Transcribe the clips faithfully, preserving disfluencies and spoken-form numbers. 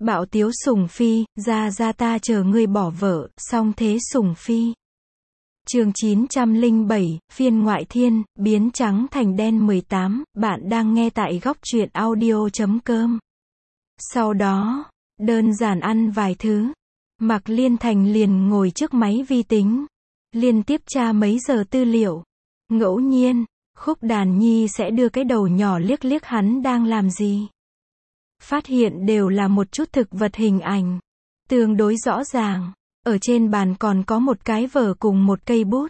Bạo tiếu Sùng Phi, ra ra ta chờ ngươi bỏ vợ, song thế Sùng Phi. Chương chín trăm lẻ bảy, phiên ngoại thiên, biến trắng thành đen mười tám, bạn đang nghe tại góc truyện audio chấm com. Sau đó, đơn giản ăn vài thứ, Mạc Liên Thành liền ngồi trước máy vi tính, liên tiếp tra mấy giờ tư liệu. Ngẫu nhiên, Khúc Đàn Nhi sẽ đưa cái đầu nhỏ liếc liếc hắn đang làm gì. Phát hiện đều là một chút thực vật hình ảnh, tương đối rõ ràng. Ở trên bàn còn có một cái vở cùng một cây bút.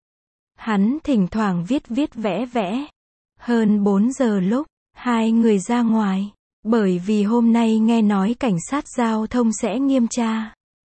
Hắn thỉnh thoảng viết viết vẽ vẽ. Hơn bốn giờ lúc, hai người ra ngoài. Bởi vì hôm nay nghe nói cảnh sát giao thông sẽ nghiêm tra.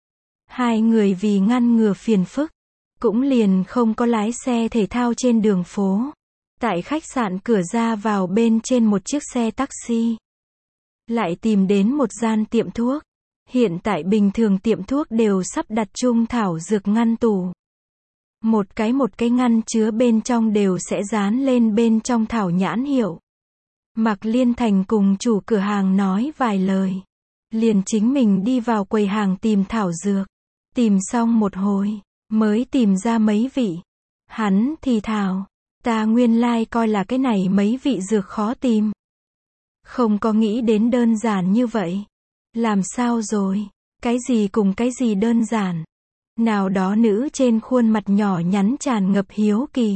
Hai người vì ngăn ngừa phiền phức, cũng liền không có lái xe thể thao trên đường phố. Tại khách sạn cửa ra vào bên trên một chiếc xe taxi. Lại tìm đến một gian tiệm thuốc. Hiện tại bình thường tiệm thuốc đều sắp đặt chung thảo dược ngăn tủ. Một cái một cái ngăn chứa bên trong đều sẽ dán lên bên trong thảo nhãn hiệu. Mạc Liên Thành cùng chủ cửa hàng nói vài lời. Liền chính mình đi vào quầy hàng tìm thảo dược. Tìm xong một hồi, mới tìm ra mấy vị. Hắn thì thào, ta nguyên lai like coi là cái này mấy vị dược khó tìm. Không có nghĩ đến đơn giản như vậy. Làm sao rồi? Cái gì cùng cái gì đơn giản? Nào đó nữ trên khuôn mặt nhỏ nhắn tràn ngập hiếu kỳ.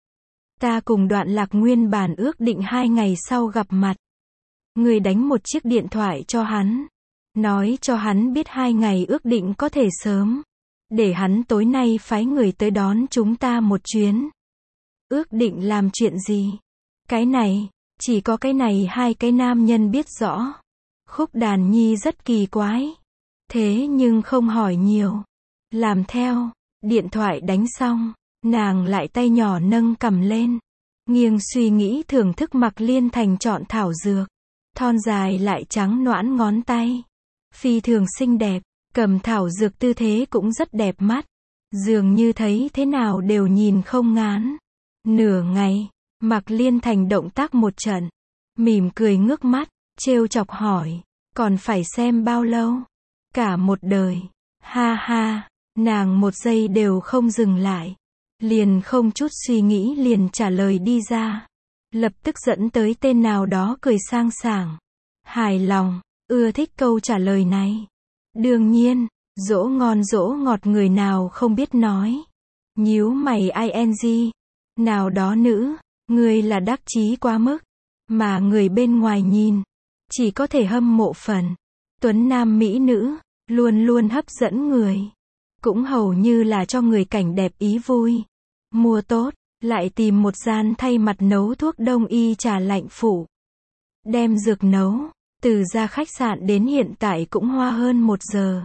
Ta cùng Đoạn Lạc nguyên bản ước định hai ngày sau gặp mặt. Người đánh một chiếc điện thoại cho hắn. Nói cho hắn biết hai ngày ước định có thể sớm. Để hắn tối nay phái người tới đón chúng ta một chuyến. Ước định làm chuyện gì? Cái này, chỉ có cái này hai cái nam nhân biết rõ. Khúc Đàn Nhi rất kỳ quái. Thế nhưng không hỏi nhiều. Làm theo. Điện thoại đánh xong. Nàng lại tay nhỏ nâng cầm lên. Nghiêng suy nghĩ thưởng thức Mạc Liên Thành chọn thảo dược. Thon dài lại trắng nõn ngón tay. Phi thường xinh đẹp. Cầm thảo dược tư thế cũng rất đẹp mắt. Dường như thấy thế nào đều nhìn không ngán. Nửa ngày. Mạc Liên Thành động tác một trận. Mỉm cười ngước mắt. Trêu chọc hỏi, còn phải xem bao lâu? Cả một đời. Ha ha, nàng một giây đều không dừng lại. Liền không chút suy nghĩ liền trả lời đi ra. Lập tức dẫn tới tên nào đó cười sang sảng. Hài lòng, ưa thích câu trả lời này. Đương nhiên, dỗ ngon dỗ ngọt người nào không biết nói. Nhíu mày ing. Nào đó nữ, người là đắc chí quá mức. Mà người bên ngoài nhìn. Chỉ có thể hâm mộ phần. Tuấn nam mỹ nữ, luôn luôn hấp dẫn người. Cũng hầu như là cho người cảnh đẹp ý vui. Mua tốt, lại tìm một gian thay mặt nấu thuốc đông y trà lạnh phủ. Đem dược nấu, từ ra khách sạn đến hiện tại cũng hoa hơn một giờ.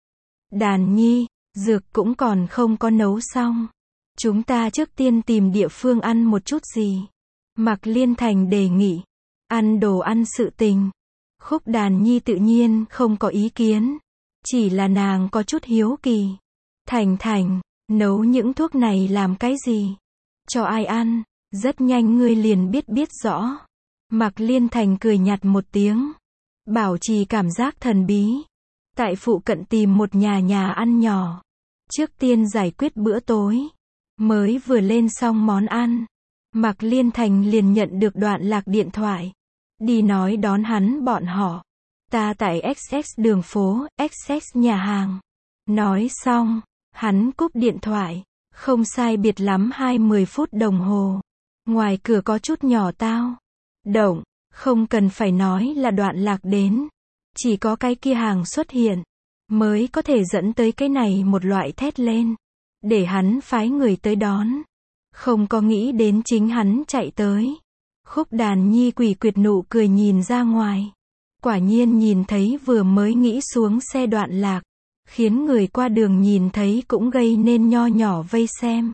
Đàn Nhi, dược cũng còn không có nấu xong. Chúng ta trước tiên tìm địa phương ăn một chút gì. Mạc Liên Thành đề nghị. Ăn đồ ăn sự tình. Khúc Đàn Nhi tự nhiên không có ý kiến. Chỉ là nàng có chút hiếu kỳ. Thành Thành, nấu những thuốc này làm cái gì? Cho ai ăn? Rất nhanh ngươi liền biết biết rõ. Mạc Liên Thành cười nhạt một tiếng. Bảo trì cảm giác thần bí. Tại phụ cận tìm một nhà nhà ăn nhỏ. Trước tiên giải quyết bữa tối. Mới vừa lên xong món ăn. Mạc Liên Thành liền nhận được Đoạn Lạc điện thoại. Đi nói đón hắn bọn họ. Ta tại ích ích đường phố, ích ích nhà hàng. Nói xong, hắn cúp điện thoại. Không sai biệt lắm hai mươi phút đồng hồ. Ngoài cửa có chút nhỏ tao. Động, không cần phải nói là Đoạn Lạc đến. Chỉ có cái kia hàng xuất hiện. Mới có thể dẫn tới cái này một loại thét lên. Để hắn phái người tới đón. Không có nghĩ đến chính hắn chạy tới. Khúc Đàn Nhi quỷ quyệt nụ cười nhìn ra ngoài. Quả nhiên nhìn thấy vừa mới nghĩ xuống xe Đoạn Lạc. Khiến người qua đường nhìn thấy cũng gây nên nho nhỏ vây xem.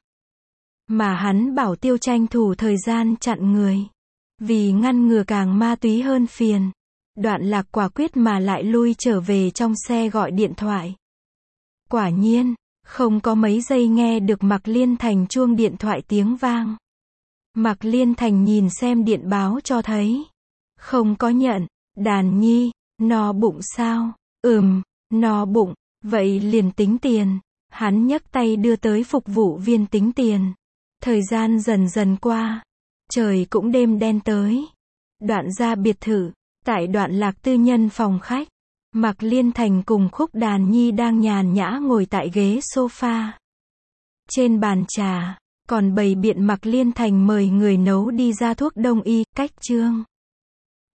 Mà hắn bảo Tiêu tranh thủ thời gian chặn người. Vì ngăn ngừa càng ma túy hơn phiền. Đoạn Lạc quả quyết mà lại lui trở về trong xe gọi điện thoại. Quả nhiên, không có mấy giây nghe được Mạc Liên Thành chuông điện thoại tiếng vang. Mạc Liên Thành nhìn xem điện báo cho thấy. Không có nhận. Đàn Nhi, no bụng sao? Ừm, no bụng, vậy liền tính tiền. Hắn nhấc tay đưa tới phục vụ viên tính tiền. Thời gian dần dần qua. Trời cũng đêm đen tới. Đoạn ra biệt thự. Tại Đoạn Lạc tư nhân phòng khách. Mạc Liên Thành cùng Khúc Đàn Nhi đang nhàn nhã ngồi tại ghế sofa. Trên bàn trà, còn bày biện Mạc Liên Thành mời người nấu đi ra thuốc đông y, cách chương.